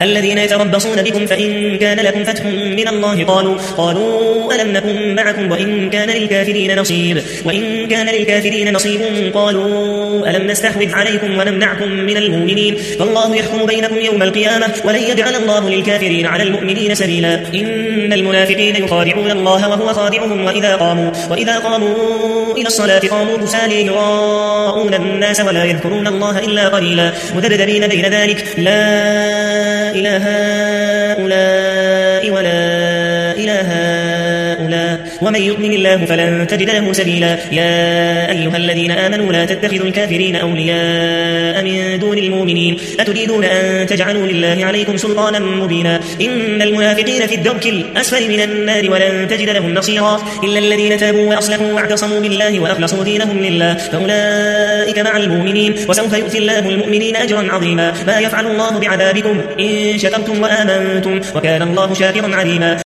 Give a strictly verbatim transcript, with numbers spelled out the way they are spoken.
الذين يتربصون بكم فإن كان لكم فتح من الله قالوا قالوا ألم نكن معكم وإن كان للكافرين نصيب وإن كان للكافرين نصيب قالوا ألم نستحوذ عليكم ونمنعكم من المؤمنين فالله يحكم بينكم يوم القيامة ولن يجعل الله للكافرين على المؤمنين سبيلا إن المنافقين يخادعون الله وهو خادعهم وإذا قاموا وإذا قاموا إلى الصلاة قاموا كسالى يراءون الناس ولا يذكرون الله إلا قليلا مذبذبين بين ذلك لا إله هؤلاء ولا إله هؤلاء ومن يؤمن الله فلن تجد له سبيلا يا أيها الذين آمنوا لا تتخذوا الكافرين أولياء من دون المؤمنين أتريدون أن تجعلوا لله عليكم سلطانا مبينا إن المنافقين في الدرك الأسفل من النار ولن تجد لهم نصيرا إلا الذين تابوا وأصلحوا واعتصموا بالله وأخلصوا دينهم لله فأولئك مع المؤمنين وسوف يؤتي الله المؤمنين أجرا عظيما ما يفعل الله بعذابكم إن شكرتم وآمنتم وكان الله شاكرا عليما.